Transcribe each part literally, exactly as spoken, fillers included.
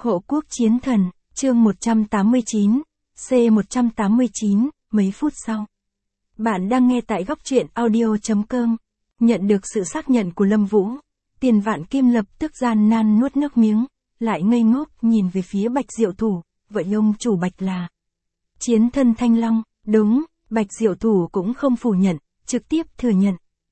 Hộ quốc chiến thần, chương một trăm tám mươi chín, C một trăm tám mươi chín, mấy phút sau. Bạn đang nghe tại góc truyện audio chấm com. Nhận được sự xác nhận của Lâm Vũ, Tiền Vạn Kim lập tức gian nan nuốt nước miếng, lại ngây ngốc nhìn về phía Bạch Diệu Thủ, vậy ông chủ Bạch là chiến thân Thanh Long, đúng, Bạch Diệu Thủ cũng không phủ nhận, trực tiếp thừa nhận.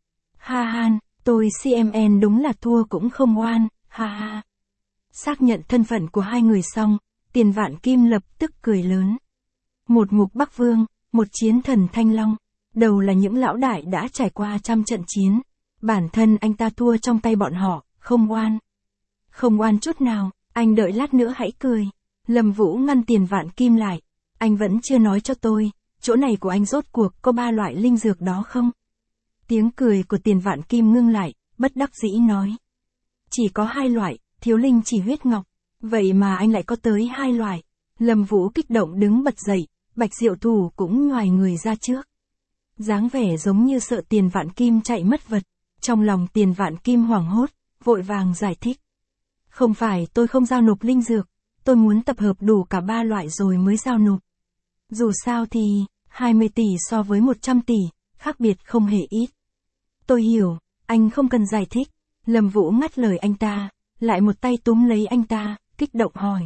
Ha ha, tôi xê em en đúng là thua cũng không oan, ha ha. Xác nhận thân phận của hai người xong, Tiền Vạn Kim lập tức cười lớn. Một Mục Bắc Vương, một chiến thần Thanh Long, đầu là những lão đại đã trải qua trăm trận chiến, bản thân anh ta thua trong tay bọn họ, không oan. Không oan chút nào, anh đợi lát nữa hãy cười. Lâm Vũ ngăn Tiền Vạn Kim lại, anh vẫn chưa nói cho tôi, chỗ này của anh rốt cuộc có ba loại linh dược đó không? Tiếng cười của Tiền Vạn Kim ngưng lại, bất đắc dĩ nói. Chỉ có hai loại, thiếu linh chỉ huyết ngọc, vậy mà anh lại có tới hai loại. Lâm Vũ kích động đứng bật dậy, Bạch Diệu Thủ cũng nhoài người ra trước. Dáng vẻ giống như sợ Tiền Vạn Kim chạy mất vật, trong lòng Tiền Vạn Kim hoảng hốt, vội vàng giải thích. Không phải tôi không giao nộp linh dược, tôi muốn tập hợp đủ cả ba loại rồi mới giao nộp. Dù sao thì, hai mươi tỷ so với một trăm tỷ, khác biệt không hề ít. Tôi hiểu, anh không cần giải thích. Lâm Vũ ngắt lời anh ta, lại một tay túm lấy anh ta, kích động hỏi.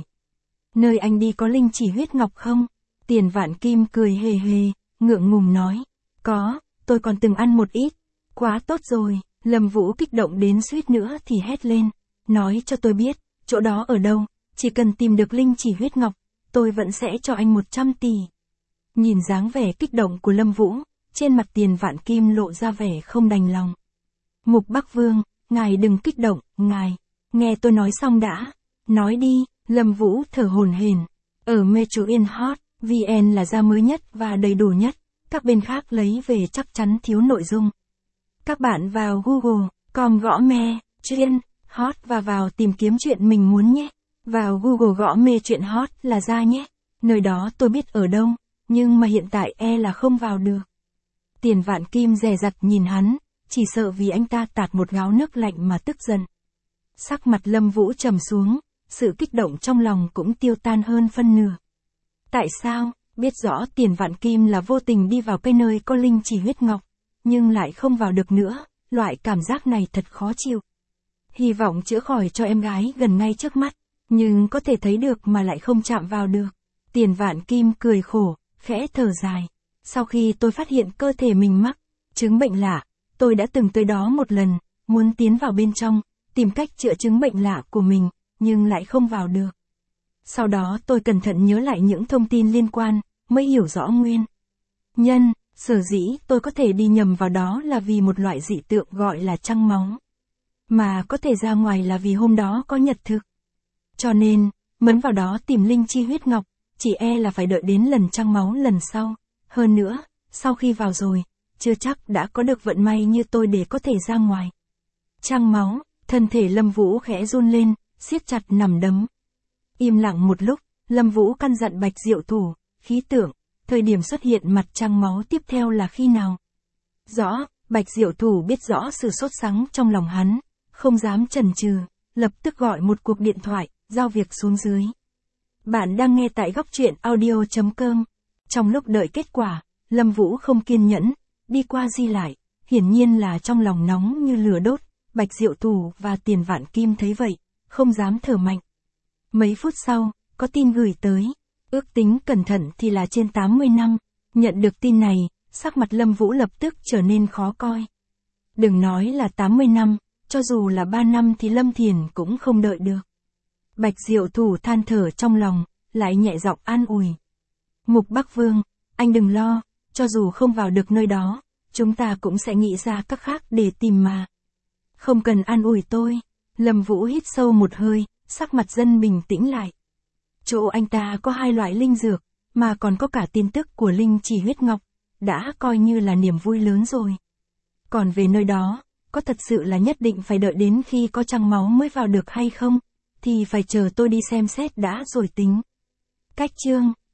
Nơi anh đi có linh chỉ huyết ngọc không? Tiền Vạn Kim cười hề hề, ngượng ngùng nói. Có, tôi còn từng ăn một ít. Quá tốt rồi, Lâm Vũ kích động đến suýt nữa thì hét lên. Nói cho tôi biết, chỗ đó ở đâu, chỉ cần tìm được linh chỉ huyết ngọc, tôi vẫn sẽ cho anh một trăm tỷ. Nhìn dáng vẻ kích động của Lâm Vũ, trên mặt Tiền Vạn Kim lộ ra vẻ không đành lòng. Mục Bắc Vương, ngài đừng kích động, ngài, nghe tôi nói xong đã. Nói đi, Lâm Vũ thở hổn hển. Ở Metro in Hot, vê en là ra mới nhất và đầy đủ nhất, các bên khác lấy về chắc chắn thiếu nội dung. Các bạn vào Google, com gõ me, chuyện, hot và vào tìm kiếm chuyện mình muốn nhé. Vào Google gõ mê chuyện hot là ra nhé. Nơi đó tôi biết ở đâu, nhưng mà hiện tại e là không vào được. Tiền Vạn Kim dè dặt nhìn hắn, chỉ sợ vì anh ta tạt một gáo nước lạnh mà tức giận. Sắc mặt Lâm Vũ trầm xuống, sự kích động trong lòng cũng tiêu tan hơn phân nửa. Tại sao, biết rõ Tiền Vạn Kim là vô tình đi vào cái nơi có linh chỉ huyết ngọc, nhưng lại không vào được nữa, loại cảm giác này thật khó chịu. Hy vọng chữa khỏi cho em gái gần ngay trước mắt, nhưng có thể thấy được mà lại không chạm vào được. Tiền Vạn Kim cười khổ, khẽ thở dài. Sau khi tôi phát hiện cơ thể mình mắc chứng bệnh lạ, tôi đã từng tới đó một lần, muốn tiến vào bên trong, tìm cách chữa chứng bệnh lạ của mình, nhưng lại không vào được. Sau đó tôi cẩn thận nhớ lại những thông tin liên quan, mới hiểu rõ nguyên nhân, sở dĩ tôi có thể đi nhầm vào đó là vì một loại dị tượng gọi là trăng máu. Mà có thể ra ngoài là vì hôm đó có nhật thực. Cho nên, mấn vào đó tìm linh chi huyết ngọc, chỉ e là phải đợi đến lần trăng máu lần sau. Hơn nữa, sau khi vào rồi, chưa chắc đã có được vận may như tôi để có thể ra ngoài. Trăng máu, thân thể Lâm Vũ khẽ run lên, siết chặt nằm đấm. Im lặng một lúc, Lâm Vũ căn dặn Bạch Diệu Thủ, khí tượng, thời điểm xuất hiện mặt trăng máu tiếp theo là khi nào? Rõ, Bạch Diệu Thủ biết rõ sự sốt sắng trong lòng hắn, không dám chần chừ, lập tức gọi một cuộc điện thoại, giao việc xuống dưới. Bạn đang nghe tại góc truyện audio chấm com. Trong lúc đợi kết quả, Lâm Vũ không kiên nhẫn, đi qua di lại, hiển nhiên là trong lòng nóng như lửa đốt. Bạch Diệu Thủ và Tiền Vạn Kim thấy vậy, không dám thở mạnh. Mấy phút sau, có tin gửi tới, ước tính cẩn thận thì là trên tám mươi năm. Nhận được tin này, sắc mặt Lâm Vũ lập tức trở nên khó coi. Đừng nói là tám mươi năm, cho dù là ba năm thì Lâm Thiền cũng không đợi được. Bạch Diệu Thủ than thở trong lòng, lại nhẹ giọng an ủi. Mục Bắc Vương, anh đừng lo, cho dù không vào được nơi đó, chúng ta cũng sẽ nghĩ ra các khác để tìm mà. Không cần an ủi tôi. Lâm Vũ hít sâu một hơi, sắc mặt dân bình tĩnh lại. Chỗ anh ta có hai loại linh dược, mà còn có cả tin tức của linh chỉ huyết ngọc, đã coi như là niềm vui lớn rồi. Còn về nơi đó, có thật sự là nhất định phải đợi đến khi có trăng máu mới vào được hay không, thì phải chờ tôi đi xem xét đã rồi tính. Cách chương